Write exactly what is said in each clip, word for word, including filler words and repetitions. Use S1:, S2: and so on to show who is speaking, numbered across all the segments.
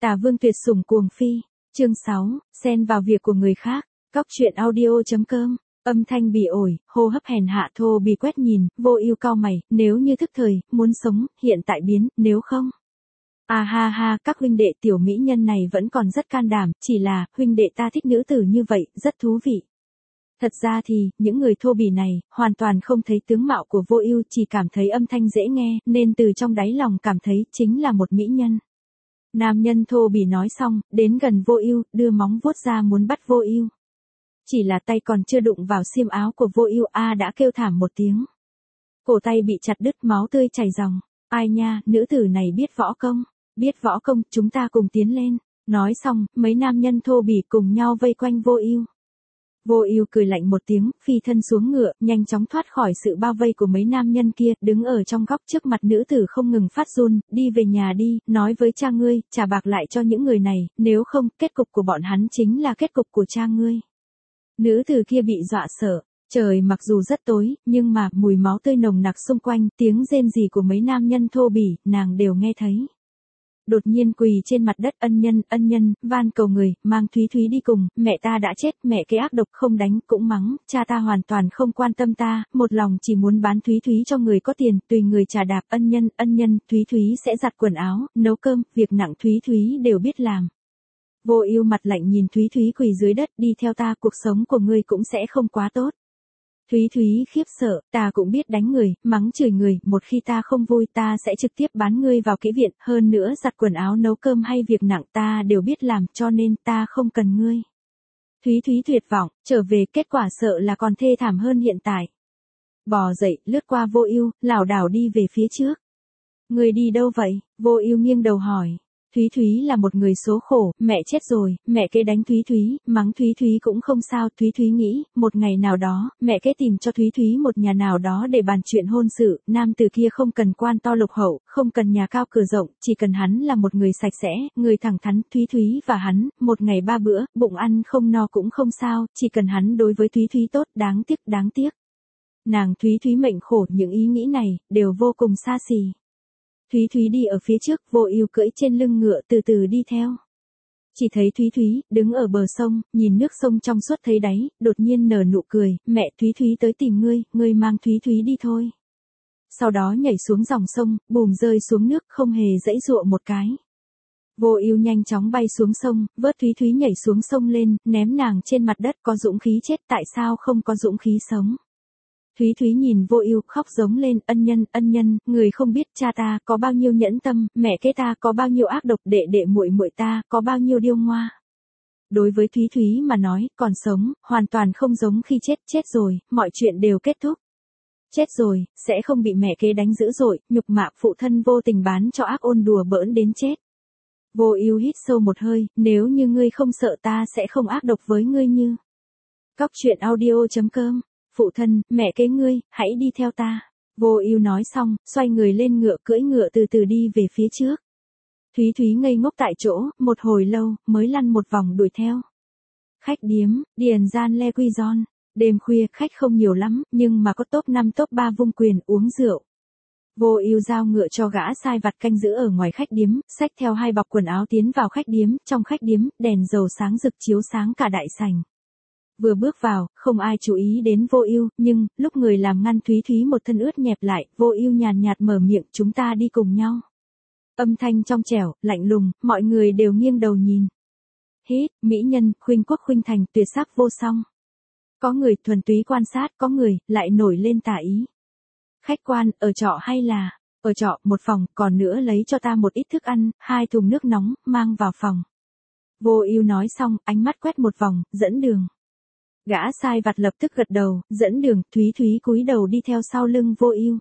S1: Tà Vương tuyệt sủng cuồng phi. Chương sáu, xen vào việc của người khác. Cóc truyện audio chấm com. Âm thanh bị ổi, hô hấp hèn hạ thô bì quét nhìn, Vô Ưu cau mày, nếu như thức thời, muốn sống, hiện tại biến, nếu không. À ha ha, các huynh đệ tiểu mỹ nhân này vẫn còn rất can đảm, chỉ là, huynh đệ ta thích nữ tử như vậy, rất thú vị. Thật ra thì, những người thô bỉ này, hoàn toàn không thấy tướng mạo của Vô Ưu, chỉ cảm thấy âm thanh dễ nghe, nên từ trong đáy lòng cảm thấy chính là một mỹ nhân. Nam nhân thô bỉ nói xong, đến gần Vô Ưu, đưa móng vuốt ra muốn bắt Vô Ưu. Chỉ là tay còn chưa đụng vào xiêm áo của Vô Ưu a đã kêu thảm một tiếng. Cổ tay bị chặt đứt, máu tươi chảy ròng. Ai nha, nữ tử này biết võ công, biết võ công, chúng ta cùng tiến lên. Nói xong, mấy nam nhân thô bỉ cùng nhau vây quanh Vô Ưu. Vô Ưu cười lạnh một tiếng, phi thân xuống ngựa, nhanh chóng thoát khỏi sự bao vây của mấy nam nhân kia, đứng ở trong góc trước mặt nữ tử không ngừng phát run, đi về nhà đi, nói với cha ngươi, trả bạc lại cho những người này, nếu không, kết cục của bọn hắn chính là kết cục của cha ngươi. Nữ tử kia bị dọa sợ, trời mặc dù rất tối, nhưng mà mùi máu tươi nồng nặc xung quanh, tiếng rên rỉ của mấy nam nhân thô bỉ, nàng đều nghe thấy. Đột nhiên quỳ trên mặt đất, ân nhân, ân nhân, van cầu người, mang Thúy Thúy đi cùng, mẹ ta đã chết, mẹ kế ác độc không đánh, cũng mắng, cha ta hoàn toàn không quan tâm ta, một lòng chỉ muốn bán Thúy Thúy cho người có tiền, tùy người trả đạp, ân nhân, ân nhân, Thúy Thúy sẽ giặt quần áo, nấu cơm, việc nặng Thúy Thúy đều biết làm. Vô Ưu mặt lạnh nhìn Thúy Thúy quỳ dưới đất, đi theo ta, cuộc sống của ngươi cũng sẽ không quá tốt. Thúy Thúy khiếp sợ, ta cũng biết đánh người, mắng chửi người, một khi ta không vui ta sẽ trực tiếp bán ngươi vào kỹ viện, hơn nữa giặt quần áo nấu cơm hay việc nặng ta đều biết làm, cho nên ta không cần ngươi. Thúy Thúy tuyệt vọng, trở về kết quả sợ là còn thê thảm hơn hiện tại. Bò dậy, lướt qua Vô Ưu, lảo đảo đi về phía trước. Ngươi đi đâu vậy? Vô Ưu nghiêng đầu hỏi. Thúy Thúy là một người số khổ, mẹ chết rồi, mẹ kế đánh Thúy Thúy, mắng Thúy Thúy cũng không sao, Thúy Thúy nghĩ, một ngày nào đó, mẹ kế tìm cho Thúy Thúy một nhà nào đó để bàn chuyện hôn sự, nam từ kia không cần quan to lục hậu, không cần nhà cao cửa rộng, chỉ cần hắn là một người sạch sẽ, người thẳng thắn, Thúy Thúy và hắn, một ngày ba bữa, bụng ăn không no cũng không sao, chỉ cần hắn đối với Thúy Thúy tốt, đáng tiếc, đáng tiếc. Nàng Thúy Thúy mệnh khổ, những ý nghĩ này, đều vô cùng xa xỉ. Thúy Thúy đi ở phía trước, Vô Ưu cưỡi trên lưng ngựa từ từ đi theo. Chỉ thấy Thúy Thúy, đứng ở bờ sông, nhìn nước sông trong suốt thấy đáy, đột nhiên nở nụ cười, mẹ Thúy Thúy tới tìm ngươi, ngươi mang Thúy Thúy đi thôi. Sau đó nhảy xuống dòng sông, bùm rơi xuống nước không hề giãy giụa một cái. Vô Ưu nhanh chóng bay xuống sông, vớt Thúy Thúy nhảy xuống sông lên, ném nàng trên mặt đất, có dũng khí chết tại sao không có dũng khí sống. Thúy Thúy nhìn Vô Ưu khóc giống lên, ân nhân, ân nhân, người không biết cha ta có bao nhiêu nhẫn tâm, mẹ kế ta có bao nhiêu ác độc, đệ đệ muội muội ta có bao nhiêu điêu ngoa. Đối với Thúy Thúy mà nói, còn sống, hoàn toàn không giống khi chết, chết rồi, mọi chuyện đều kết thúc. Chết rồi, sẽ không bị mẹ kế đánh dữ dội, nhục mạ phụ thân vô tình bán cho ác ôn đùa bỡn đến chết. Vô Ưu hít sâu một hơi, nếu như ngươi không sợ ta sẽ không ác độc với ngươi như. Cóc truyện audio chấm com. Phụ thân, mẹ kế ngươi, hãy đi theo ta. Vô Ưu nói xong, xoay người lên ngựa, cưỡi ngựa từ từ đi về phía trước. Thúy Thúy ngây ngốc tại chỗ, một hồi lâu, mới lăn một vòng đuổi theo. Khách điếm, Điền Gian Le Quy Gion. Đêm khuya, khách không nhiều lắm, nhưng mà có top năm top ba vung quyền uống rượu. Vô Ưu giao ngựa cho gã sai vặt canh giữ ở ngoài khách điếm, xách theo hai bọc quần áo tiến vào khách điếm, trong khách điếm, đèn dầu sáng rực chiếu sáng cả đại sảnh. Vừa bước vào, không ai chú ý đến Vô Ưu, nhưng, lúc người làm ngăn Thúy Thúy một thân ướt nhẹp lại, Vô Ưu nhàn nhạt mở miệng, chúng ta đi cùng nhau. Âm thanh trong trẻo, lạnh lùng, mọi người đều nghiêng đầu nhìn. Hít, mỹ nhân, khuynh quốc khuynh thành, tuyệt sắc vô song. Có người thuần túy quan sát, có người, lại nổi lên tà ý. Khách quan, ở trọ hay là, ở trọ, một phòng, còn nữa lấy cho ta một ít thức ăn, hai thùng nước nóng, mang vào phòng. Vô Ưu nói xong, ánh mắt quét một vòng, dẫn đường. Gã sai vặt lập tức gật đầu, dẫn đường, Thúy Thúy cúi đầu đi theo sau lưng Vô Ưu.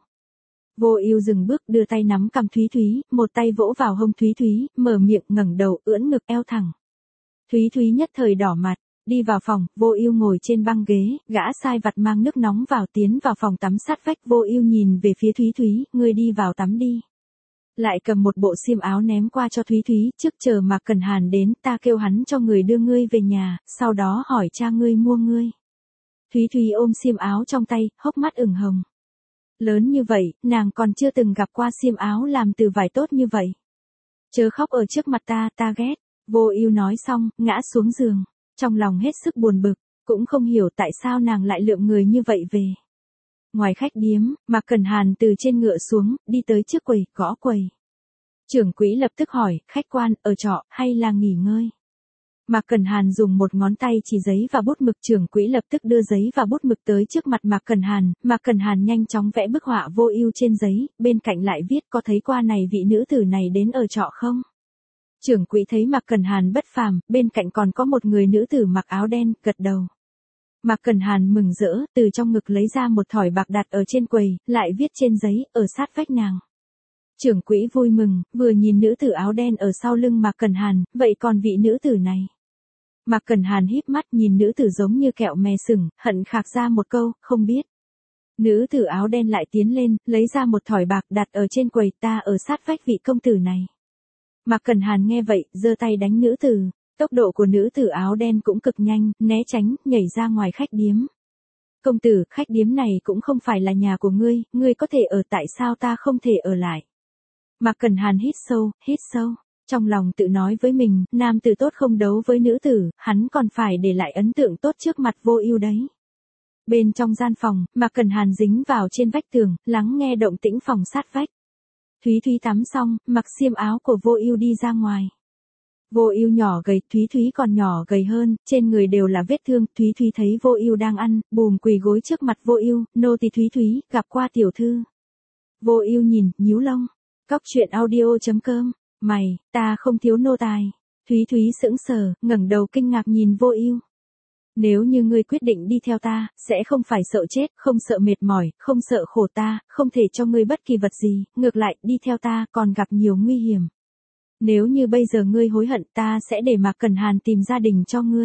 S1: Vô Ưu dừng bước, đưa tay nắm cằm Thúy Thúy, một tay vỗ vào hông Thúy Thúy, mở miệng, ngẩng đầu, ưỡn ngực eo thẳng. Thúy Thúy nhất thời đỏ mặt, đi vào phòng, Vô Ưu ngồi trên băng ghế, gã sai vặt mang nước nóng vào tiến vào phòng tắm sát vách, Vô Ưu nhìn về phía Thúy Thúy, ngươi đi vào tắm đi. Lại cầm một bộ xiêm áo ném qua cho Thúy Thúy, trước chờ Mạc Cẩn Hàn đến, ta kêu hắn cho người đưa ngươi về nhà, sau đó hỏi cha ngươi mua ngươi. Thúy Thúy ôm xiêm áo trong tay, hốc mắt ửng hồng. Lớn như vậy, nàng còn chưa từng gặp qua xiêm áo làm từ vải tốt như vậy. Chớ khóc ở trước mặt ta, ta ghét. Vô Ưu nói xong, ngã xuống giường, trong lòng hết sức buồn bực, cũng không hiểu tại sao nàng lại lượm người như vậy về. Ngoài khách điếm, Mạc Cẩn Hàn từ trên ngựa xuống, đi tới trước quầy, gõ quầy. Trưởng quỹ lập tức hỏi, khách quan, ở trọ, hay là nghỉ ngơi? Mạc Cẩn Hàn dùng một ngón tay chỉ giấy và bút mực, trưởng quỹ lập tức đưa giấy và bút mực tới trước mặt Mạc Cẩn Hàn, Mạc Cẩn Hàn nhanh chóng vẽ bức họa Vô Ưu trên giấy, bên cạnh lại viết có thấy qua này vị nữ tử này đến ở trọ không? Trưởng quỹ thấy Mạc Cẩn Hàn bất phàm, bên cạnh còn có một người nữ tử mặc áo đen, gật đầu. Mạc Cẩn Hàn mừng rỡ, từ trong ngực lấy ra một thỏi bạc đặt ở trên quầy, lại viết trên giấy, ở sát vách nàng. Trưởng quỹ vui mừng, vừa nhìn nữ tử áo đen ở sau lưng Mạc Cẩn Hàn, vậy còn vị nữ tử này? Mạc Cẩn Hàn híp mắt nhìn nữ tử giống như kẹo mè sừng, hận khạc ra một câu, không biết. Nữ tử áo đen lại tiến lên, lấy ra một thỏi bạc đặt ở trên quầy, ta ở sát vách vị công tử này. Mạc Cẩn Hàn nghe vậy, giơ tay đánh nữ tử. Tốc độ của nữ tử áo đen cũng cực nhanh, né tránh, nhảy ra ngoài khách điếm. Công tử, khách điếm này cũng không phải là nhà của ngươi, ngươi có thể ở, tại sao ta không thể ở lại? Mạc Cẩn Hàn hít sâu, hít sâu, trong lòng tự nói với mình, nam tử tốt không đấu với nữ tử, hắn còn phải để lại ấn tượng tốt trước mặt Vô Ưu đấy. Bên trong gian phòng, Mạc Cẩn Hàn dính vào trên vách tường, lắng nghe động tĩnh phòng sát vách. Thúy Thúy tắm xong, mặc xiêm áo của Vô Ưu đi ra ngoài. Vô Ưu nhỏ gầy, Thúy Thúy còn nhỏ gầy hơn, trên người đều là vết thương, Thúy Thúy thấy Vô Ưu đang ăn, bùm quỳ gối trước mặt Vô Ưu, nô tỳ Thúy Thúy, gặp qua tiểu thư. Vô Ưu nhìn, nhíu lông. Cóc truyện audio chấm com, mày, ta không thiếu nô tài. Thúy Thúy sững sờ, ngẩng đầu kinh ngạc nhìn Vô Ưu. Nếu như ngươi quyết định đi theo ta, sẽ không phải sợ chết, không sợ mệt mỏi, không sợ khổ ta, không thể cho ngươi bất kỳ vật gì, ngược lại, đi theo ta còn gặp nhiều nguy hiểm. Nếu như bây giờ ngươi hối hận, ta sẽ để Mạc Cẩn Hàn tìm gia đình cho ngươi.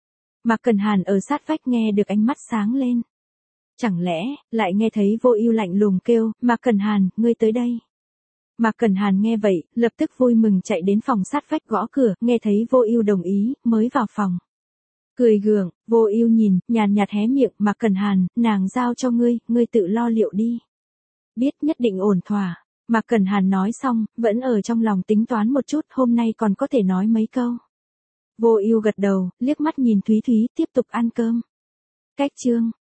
S1: Mạc Cẩn Hàn ở sát vách nghe được ánh mắt sáng lên. Chẳng lẽ, lại nghe thấy Vô Ưu lạnh lùng kêu, Mạc Cẩn Hàn, ngươi tới đây. Mạc Cẩn Hàn nghe vậy, lập tức vui mừng chạy đến phòng sát vách gõ cửa, nghe thấy Vô Ưu đồng ý, mới vào phòng. Cười gượng, Vô Ưu nhìn, nhàn nhạt hé miệng, Mạc Cẩn Hàn, nàng giao cho ngươi, ngươi tự lo liệu đi. Biết nhất định ổn thỏa. Mạc Cẩn Hàn nói xong, vẫn ở trong lòng tính toán một chút, hôm nay còn có thể nói mấy câu. Vô Ưu gật đầu, liếc mắt nhìn Thúy Thúy, tiếp tục ăn cơm. Cách chương